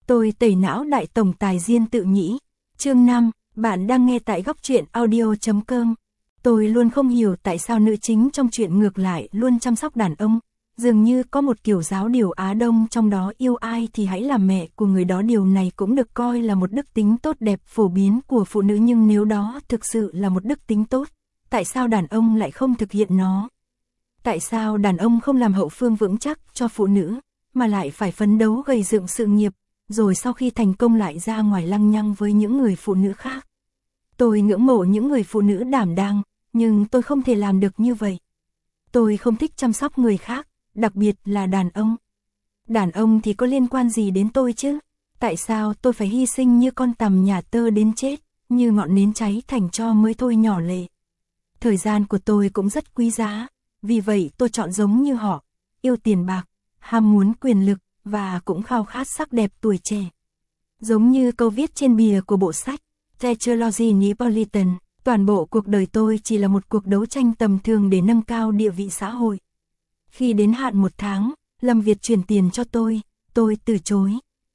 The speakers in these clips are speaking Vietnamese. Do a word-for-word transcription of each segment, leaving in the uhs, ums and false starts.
Tôi tẩy não đại tổng tài Diên tự nhĩ. Chương năm, bạn đang nghe tại góc truyện audio chấm com. Tôi luôn không hiểu tại sao nữ chính trong truyện ngược lại luôn chăm sóc đàn ông. Dường như có một kiểu giáo điều Á Đông trong đó, yêu ai thì hãy làm mẹ của người đó. Điều này cũng được coi là một đức tính tốt đẹp phổ biến của phụ nữ, nhưng nếu đó thực sự là một đức tính tốt, tại sao đàn ông lại không thực hiện nó? Tại sao đàn ông không làm hậu phương vững chắc cho phụ nữ, mà lại phải phấn đấu gầy dựng sự nghiệp, rồi sau khi thành công lại ra ngoài lăng nhăng với những người phụ nữ khác? Tôi ngưỡng mộ những người phụ nữ đảm đang, nhưng tôi không thể làm được như vậy. Tôi không thích chăm sóc người khác, đặc biệt là đàn ông. Đàn ông thì có liên quan gì đến tôi chứ? Tại sao tôi phải hy sinh như con tằm nhà tơ đến chết, như ngọn nến cháy thành tro mới thôi? Nhỏ lệ. Thời gian của tôi cũng rất quý giá, vì vậy tôi chọn giống như họ, yêu tiền bạc, ham muốn quyền lực, và cũng khao khát sắc đẹp tuổi trẻ. Giống như câu viết trên bìa của bộ sách Tetralogy Neapolitan, toàn bộ cuộc đời tôi chỉ là một cuộc đấu tranh tầm thường để nâng cao địa vị xã hội. Khi đến hạn một tháng, Lâm Việt chuyển tiền cho tôi, tôi từ chối.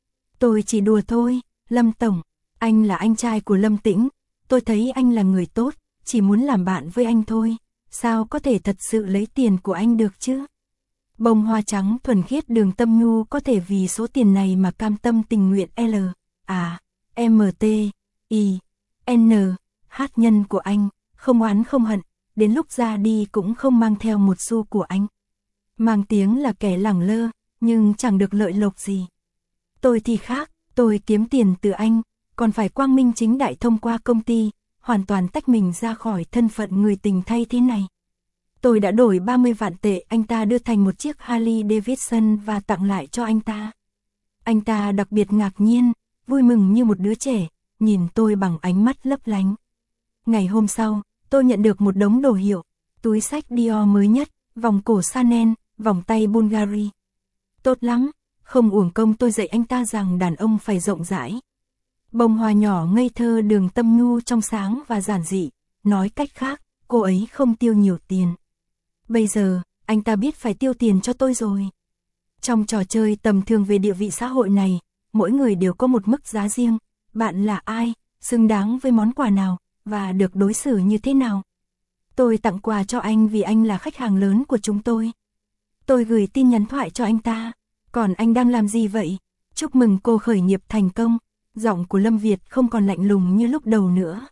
Tôi chỉ đùa thôi, Lâm Tổng, anh là anh trai của Lâm Tĩnh, tôi thấy anh là người tốt, chỉ muốn làm bạn với anh thôi, sao có thể thật sự lấy tiền của anh được chứ? Bông hoa trắng thuần khiết Đường Tâm Nhu có thể vì số tiền này mà cam tâm tình nguyện L, à, M T, I, N, H nhân của anh, không oán không hận, đến lúc ra đi cũng không mang theo một xu của anh. Mang tiếng là kẻ lẳng lơ, nhưng chẳng được lợi lộc gì. Tôi thì khác, tôi kiếm tiền từ anh, còn phải quang minh chính đại thông qua công ty, hoàn toàn tách mình ra khỏi thân phận người tình thay thế này. Tôi đã đổi ba mươi vạn tệ anh ta đưa thành một chiếc Harley Davidson và tặng lại cho anh ta. Anh ta đặc biệt ngạc nhiên, vui mừng như một đứa trẻ, nhìn tôi bằng ánh mắt lấp lánh. Ngày hôm sau, tôi nhận được một đống đồ hiệu, túi xách Dior mới nhất, vòng cổ Chanel, vòng tay Bulgari. Tốt lắm, không uổng công tôi dạy anh ta rằng đàn ông phải rộng rãi. Bông hoa nhỏ ngây thơ Đường Tâm Nhu trong sáng và giản dị, nói cách khác, cô ấy không tiêu nhiều tiền. Bây giờ, anh ta biết phải tiêu tiền cho tôi rồi. Trong trò chơi tầm thường về địa vị xã hội này, mỗi người đều có một mức giá riêng. Bạn là ai, xứng đáng với món quà nào, và được đối xử như thế nào? Tôi tặng quà cho anh vì anh là khách hàng lớn của chúng tôi. Tôi gửi tin nhắn thoại cho anh ta. Còn anh đang làm gì vậy? Chúc mừng cô khởi nghiệp thành công. Giọng của Lâm Việt không còn lạnh lùng như lúc đầu nữa.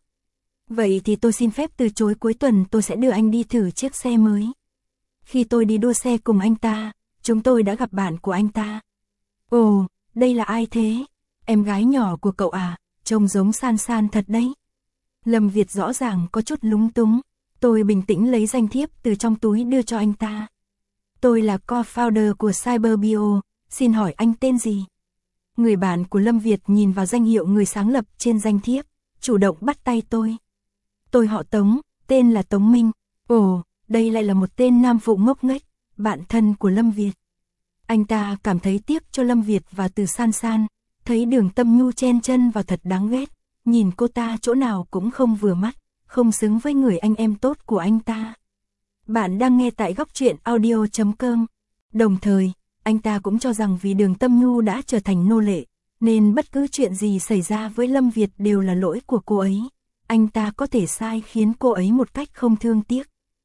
Vậy thì tôi xin phép từ chối, cuối tuần tôi sẽ đưa anh đi thử chiếc xe mới. Khi tôi đi đua xe cùng anh ta, chúng tôi đã gặp bạn của anh ta. Ồ, đây là ai thế? Em gái nhỏ của cậu à, trông giống San San thật đấy. Lâm Việt rõ ràng có chút lúng túng. Tôi bình tĩnh lấy danh thiếp từ trong túi đưa cho anh ta. Tôi là co-founder của Cyberbio, xin hỏi anh tên gì? Người bạn của Lâm Việt nhìn vào danh hiệu người sáng lập trên danh thiếp, chủ động bắt tay tôi. Tôi họ Tống, tên là Tống Minh. Ồ, đây lại là một tên nam phụ ngốc nghếch, bạn thân của Lâm Việt. Anh ta cảm thấy tiếc cho Lâm Việt và từ San San, thấy Đường Tâm Nhu chen chân vào thật đáng ghét, nhìn cô ta chỗ nào cũng không vừa mắt, không xứng với người anh em tốt của anh ta. Bạn đang nghe tại góc truyện audio chấm com. Đồng thời, anh ta cũng cho rằng vì Đường Tâm Nhu đã trở thành nô lệ, nên bất cứ chuyện gì xảy ra với Lâm Việt đều là lỗi của cô ấy. Anh ta có thể sai khiến cô ấy một cách không thương tiếc.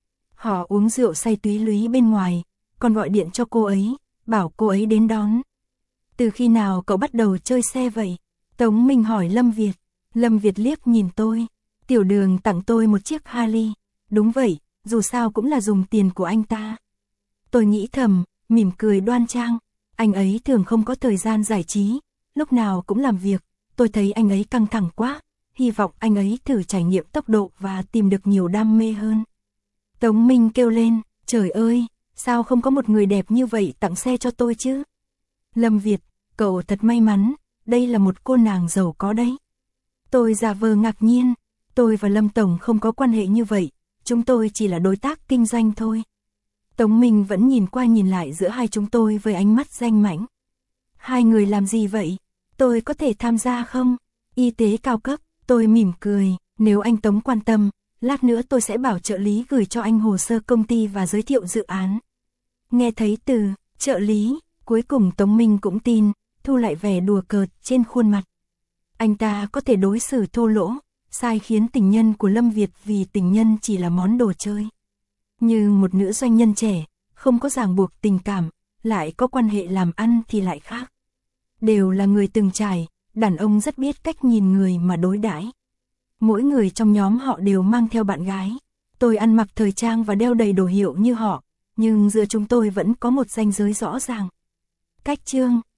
Họ uống rượu say túy lúy bên ngoài, còn gọi điện cho cô ấy, bảo cô ấy đến đón. Từ khi nào cậu bắt đầu chơi xe vậy? Tống Minh hỏi Lâm Việt. Lâm Việt liếc nhìn tôi. Tiểu Đường tặng tôi một chiếc Harley. Đúng vậy, dù sao cũng là dùng tiền của anh ta. Tôi nghĩ thầm, mỉm cười đoan trang. Anh ấy thường không có thời gian giải trí, lúc nào cũng làm việc. Tôi thấy anh ấy căng thẳng quá, hy vọng anh ấy thử trải nghiệm tốc độ và tìm được nhiều đam mê hơn. Tống Minh kêu lên, trời ơi, sao không có một người đẹp như vậy tặng xe cho tôi chứ? Lâm Việt, cậu thật may mắn, đây là một cô nàng giàu có đấy. Tôi giả vờ ngạc nhiên, tôi và Lâm Tổng không có quan hệ như vậy, chúng tôi chỉ là đối tác kinh doanh thôi. Tống Minh vẫn nhìn qua nhìn lại giữa hai chúng tôi với ánh mắt danh mãnh. Hai người làm gì vậy? Tôi có thể tham gia không? Y tế cao cấp, tôi mỉm cười, nếu anh Tống quan tâm, lát nữa tôi sẽ bảo trợ lý gửi cho anh hồ sơ công ty và giới thiệu dự án. Nghe thấy từ trợ lý, cuối cùng Tống Minh cũng tin, thu lại vẻ đùa cợt trên khuôn mặt. Anh ta có thể đối xử thô lỗ, sai khiến tình nhân của Lâm Việt vì tình nhân chỉ là món đồ chơi. Như một nữ doanh nhân trẻ, không có ràng buộc tình cảm, lại có quan hệ làm ăn thì lại khác. Đều là người từng trải, đàn ông rất biết cách nhìn người mà đối đãi. Mỗi người trong nhóm họ đều mang theo bạn gái. Tôi ăn mặc thời trang và đeo đầy đồ hiệu như họ, nhưng giữa chúng tôi vẫn có một ranh giới rõ ràng. Cách chương